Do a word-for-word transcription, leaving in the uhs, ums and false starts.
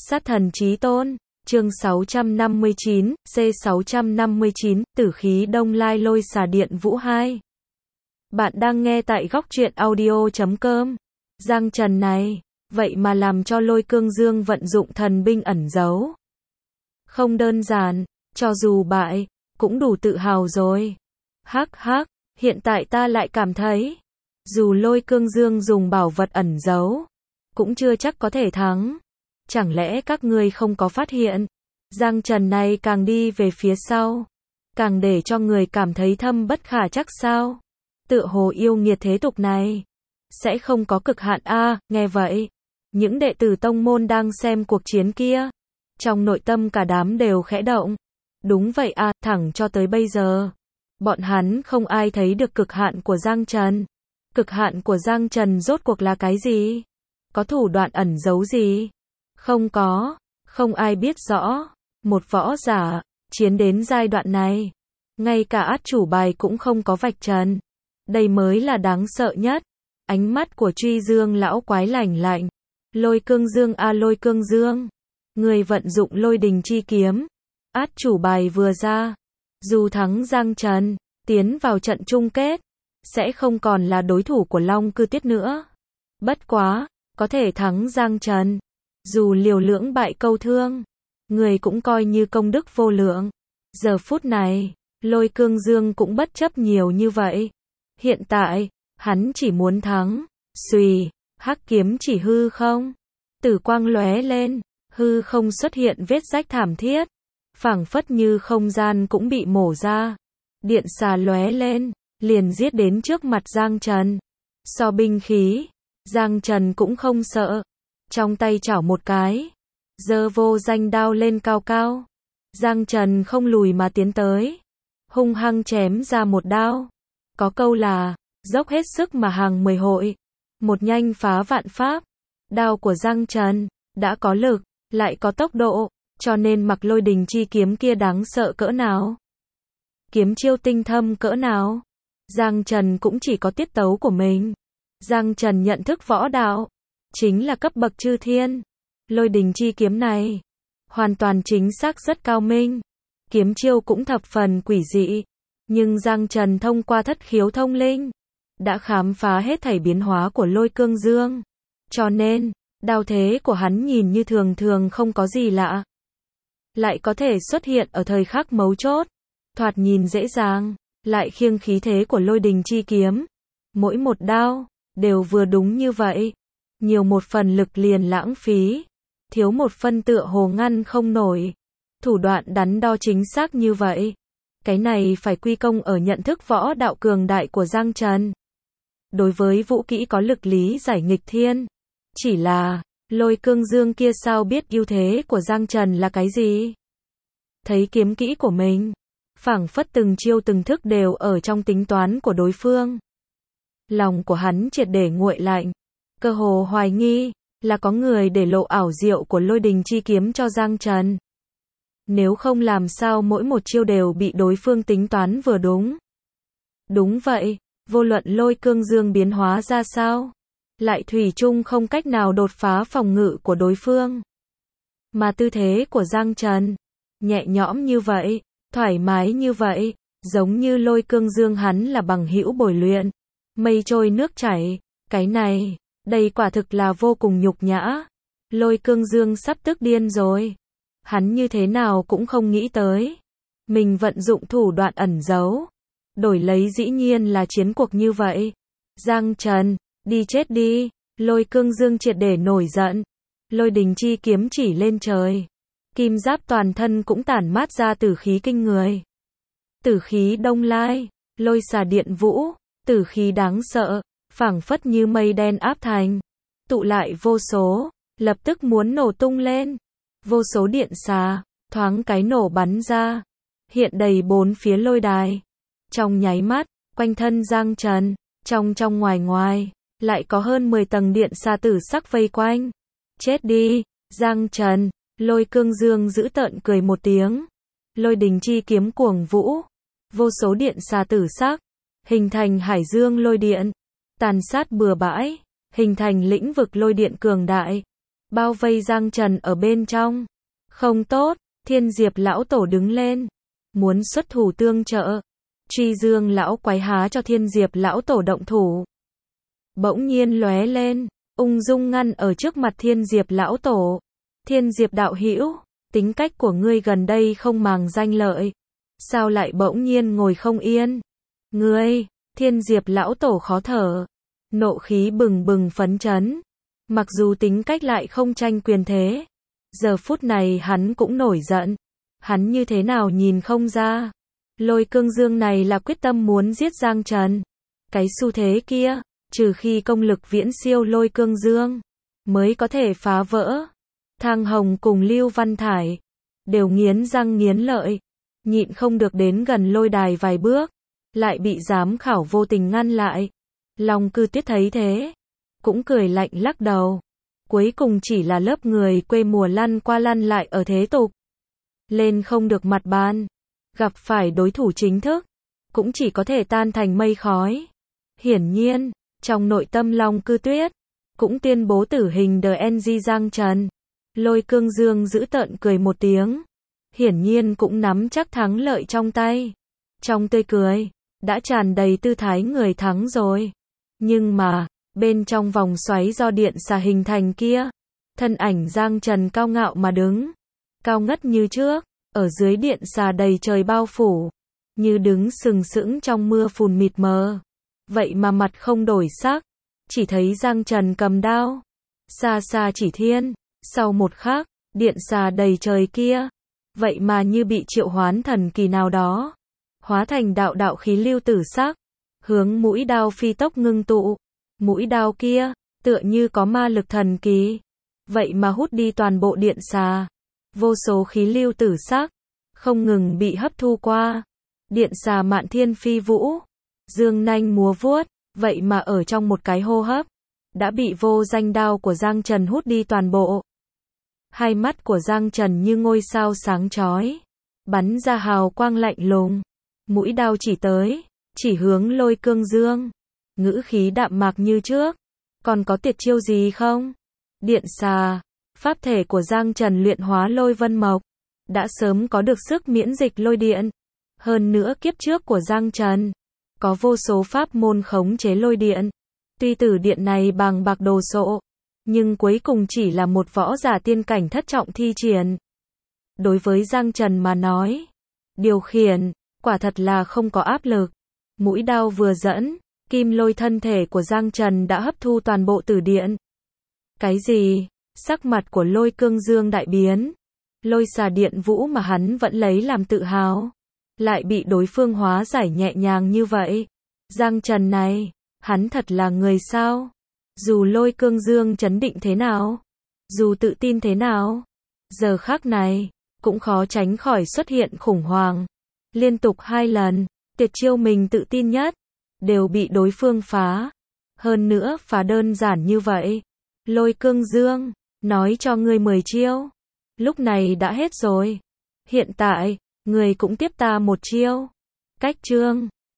Sát thần chí tôn, chương sáu trăm năm mươi chín, C sáu trăm năm mươi chín, Tử khí Đông Lai Lôi Xà Điện Vũ hai. Bạn đang nghe tại góc truyện audio chấm com. Giang Trần này, vậy mà làm cho Lôi Cương Dương vận dụng thần binh ẩn giấu. Không đơn giản, cho dù bại, cũng đủ tự hào rồi. Hắc hắc, hiện tại ta lại cảm thấy, dù Lôi Cương Dương dùng bảo vật ẩn giấu, cũng chưa chắc có thể thắng. Chẳng lẽ các ngươi không có phát hiện, Giang Trần này càng đi về phía sau, càng để cho người cảm thấy thâm bất khả trắc sao? Tựa hồ yêu nghiệt thế tục này, sẽ không có cực hạn a. À, nghe vậy, những đệ tử tông môn đang xem cuộc chiến kia, trong nội tâm cả đám đều khẽ động. Đúng vậy à, thẳng cho tới bây giờ, bọn hắn không ai thấy được cực hạn của Giang Trần. Cực hạn của Giang Trần rốt cuộc là cái gì? Có thủ đoạn ẩn giấu gì? Không có, không ai biết rõ. Một võ giả, chiến đến giai đoạn này, ngay cả át chủ bài cũng không có vạch trần. Đây mới là đáng sợ nhất. Ánh mắt của Truy Dương lão quái lạnh lạnh. Lôi Cương Dương a à, Lôi Cương Dương, người vận dụng Lôi Đình chi kiếm, át chủ bài vừa ra, dù thắng Giang Trần, tiến vào trận chung kết, sẽ không còn là đối thủ của Long Cư Tiết nữa. Bất quá, có thể thắng Giang Trần, dù liều lưỡng bại câu thương, người cũng coi như công đức vô lượng. Giờ phút này, Lôi Cương Dương cũng bất chấp nhiều như vậy. Hiện tại, hắn chỉ muốn thắng. Xùy, hắc kiếm chỉ hư không, tử quang lóe lên, hư không xuất hiện vết rách thảm thiết, phảng phất như không gian cũng bị mổ ra. Điện xà lóe lên, liền giết đến trước mặt Giang Trần. So binh khí, Giang Trần cũng không sợ, trong tay chảo một cái, giơ vô danh đao lên cao cao. Giang Trần không lùi mà tiến tới, hung hăng chém ra một đao. Có câu là, dốc hết sức mà hàng mười hội, một nhanh phá vạn pháp. Đao của Giang Trần, đã có lực, lại có tốc độ, cho nên mặc Lôi Đình chi kiếm kia đáng sợ cỡ nào. Kiếm chiêu tinh thâm cỡ nào. Giang Trần cũng chỉ có tiết tấu của mình. Giang Trần nhận thức võ đạo, chính là cấp bậc chư thiên. Lôi Đình chi kiếm này, hoàn toàn chính xác rất cao minh. Kiếm chiêu cũng thập phần quỷ dị. Nhưng Giang Trần thông qua thất khiếu thông linh, đã khám phá hết thảy biến hóa của Lôi Cương Dương. Cho nên, đao thế của hắn nhìn như thường thường không có gì lạ, lại có thể xuất hiện ở thời khắc mấu chốt. Thoạt nhìn dễ dàng, lại khiêng khí thế của Lôi Đình chi kiếm. Mỗi một đao, đều vừa đúng như vậy. Nhiều một phần lực liền lãng phí, thiếu một phân tựa hồ ngăn không nổi. Thủ đoạn đắn đo chính xác như vậy. Cái này phải quy công ở nhận thức võ đạo cường đại của Giang Trần. Đối với vũ kỹ có lực lý giải nghịch thiên. Chỉ là, Lôi Cương Dương kia sao biết ưu thế của Giang Trần là cái gì? Thấy kiếm kỹ của mình, phảng phất từng chiêu từng thức đều ở trong tính toán của đối phương. Lòng của hắn triệt để nguội lạnh, cơ hồ hoài nghi, là có người để lộ ảo diệu của Lôi Đình chi kiếm cho Giang Trần. Nếu không làm sao mỗi một chiêu đều bị đối phương tính toán vừa đúng. Đúng vậy, vô luận Lôi Cương Dương biến hóa ra sao, lại thủy chung không cách nào đột phá phòng ngự của đối phương. Mà tư thế của Giang Trần, nhẹ nhõm như vậy, thoải mái như vậy, giống như Lôi Cương Dương hắn là bằng hữu bồi luyện, mây trôi nước chảy. Cái này, đây quả thực là vô cùng nhục nhã. Lôi Cương Dương sắp tức điên rồi. Hắn như thế nào cũng không nghĩ tới, mình vận dụng thủ đoạn ẩn giấu, đổi lấy dĩ nhiên là chiến cuộc như vậy. Giang Trần, đi chết đi. Lôi Cương Dương triệt để nổi giận. Lôi Đình chi kiếm chỉ lên trời, kim giáp toàn thân cũng tản mát ra tử khí kinh người. Tử khí Đông Lai, Lôi Xà Điện Vũ, tử khí đáng sợ, phảng phất như mây đen áp thành, tụ lại vô số, lập tức muốn nổ tung lên. Vô số điện xà, thoáng cái nổ bắn ra, hiện đầy bốn phía lôi đài. Trong nháy mắt, quanh thân Giang Trần, trong trong ngoài ngoài, lại có hơn mười tầng điện xà tử sắc vây quanh. Chết đi, Giang Trần. Lôi Cương Dương giữ tợn cười một tiếng. Lôi Đình chi kiếm cuồng vũ, vô số điện xà tử sắc, hình thành hải dương lôi điện, tàn sát bừa bãi, hình thành lĩnh vực lôi điện cường đại. bao vây Giang Trần ở bên trong. Không tốt, Thiên Diệp lão tổ đứng lên, muốn xuất thủ tương trợ. Truy Dương lão quái há cho Thiên Diệp lão tổ động thủ. Bỗng nhiên lóe lên, ung dung ngăn ở trước mặt Thiên Diệp lão tổ. Thiên Diệp đạo hữu, tính cách của ngươi gần đây không màng danh lợi, sao lại bỗng nhiên ngồi không yên? Ngươi, Thiên Diệp lão tổ khó thở, nộ khí bừng bừng phấn chấn. Mặc dù tính cách lại không tranh quyền thế, giờ phút này hắn cũng nổi giận. Hắn như thế nào nhìn không ra, Lôi Cương Dương này là quyết tâm muốn giết Giang Trần. Cái xu thế kia, trừ khi công lực viễn siêu Lôi Cương Dương, mới có thể phá vỡ. Thang Hồng cùng Lưu Văn Thải đều nghiến răng nghiến lợi, nhịn không được đến gần lôi đài vài bước, lại bị giám khảo vô tình ngăn lại. Long Cư Tuyết thấy thế, cũng cười lạnh lắc đầu. Cuối cùng chỉ là lớp người quê mùa lăn qua lăn lại ở thế tục, lên không được mặt bàn, gặp phải đối thủ chính thức, cũng chỉ có thể tan thành mây khói. Hiển nhiên, trong nội tâm Long Cư Tuyết, cũng tuyên bố tử hình đờ en giê Giang Trần. Lôi Cương Dương giữ tợn cười một tiếng, hiển nhiên cũng nắm chắc thắng lợi trong tay. Trong tươi cười, đã tràn đầy tư thái người thắng rồi. Nhưng mà, bên trong vòng xoáy do điện xà hình thành kia, thân ảnh Giang Trần cao ngạo mà đứng, cao ngất như trước, ở dưới điện xà đầy trời bao phủ, như đứng sừng sững trong mưa phùn mịt mờ. Vậy mà mặt không đổi sắc, chỉ thấy Giang Trần cầm đao, xa xa chỉ thiên. Sau một khắc, điện xà đầy trời kia, vậy mà như bị triệu hoán thần kỳ nào đó, hóa thành đạo đạo khí lưu tử sắc, hướng mũi đao phi tốc ngưng tụ. Mũi đao kia, tựa như có ma lực thần kỳ, vậy mà hút đi toàn bộ điện xà. Vô số khí lưu tử sắc, không ngừng bị hấp thu qua. Điện xà mạn thiên phi vũ, dương nanh múa vuốt, vậy mà ở trong một cái hô hấp, đã bị vô danh đao của Giang Trần hút đi toàn bộ. Hai mắt của Giang Trần như ngôi sao sáng chói, bắn ra hào quang lạnh lùng. Mũi đao chỉ tới, chỉ hướng Lôi Cương Dương. Ngữ khí đạm mạc như trước. Còn có tuyệt chiêu gì không? Điện xà, pháp thể của Giang Trần luyện hóa lôi vân mộc, đã sớm có được sức miễn dịch lôi điện. Hơn nữa kiếp trước của Giang Trần, có vô số pháp môn khống chế lôi điện. Tuy tử điện này bằng bạc đồ sộ, nhưng cuối cùng chỉ là một võ giả tiên cảnh thất trọng thi triển. Đối với Giang Trần mà nói, điều khiển, quả thật là không có áp lực. Mũi đao vừa dẫn, kim lôi thân thể của Giang Trần đã hấp thu toàn bộ tử điện. Cái gì? Sắc mặt của Lôi Cương Dương đại biến. Lôi xà điện vũ mà hắn vẫn lấy làm tự hào, lại bị đối phương hóa giải nhẹ nhàng như vậy. Giang Trần này, hắn thật là người sao? Dù Lôi Cương Dương chấn định thế nào, dù tự tin thế nào, giờ khắc này, cũng khó tránh khỏi xuất hiện khủng hoảng. Liên tục hai lần, tuyệt chiêu mình tự tin nhất, đều bị đối phương phá. Hơn nữa phá đơn giản như vậy. Lôi Cương Dương, nói cho ngươi mười chiêu, lúc này đã hết rồi. Hiện tại, ngươi cũng tiếp ta một chiêu. Cách chương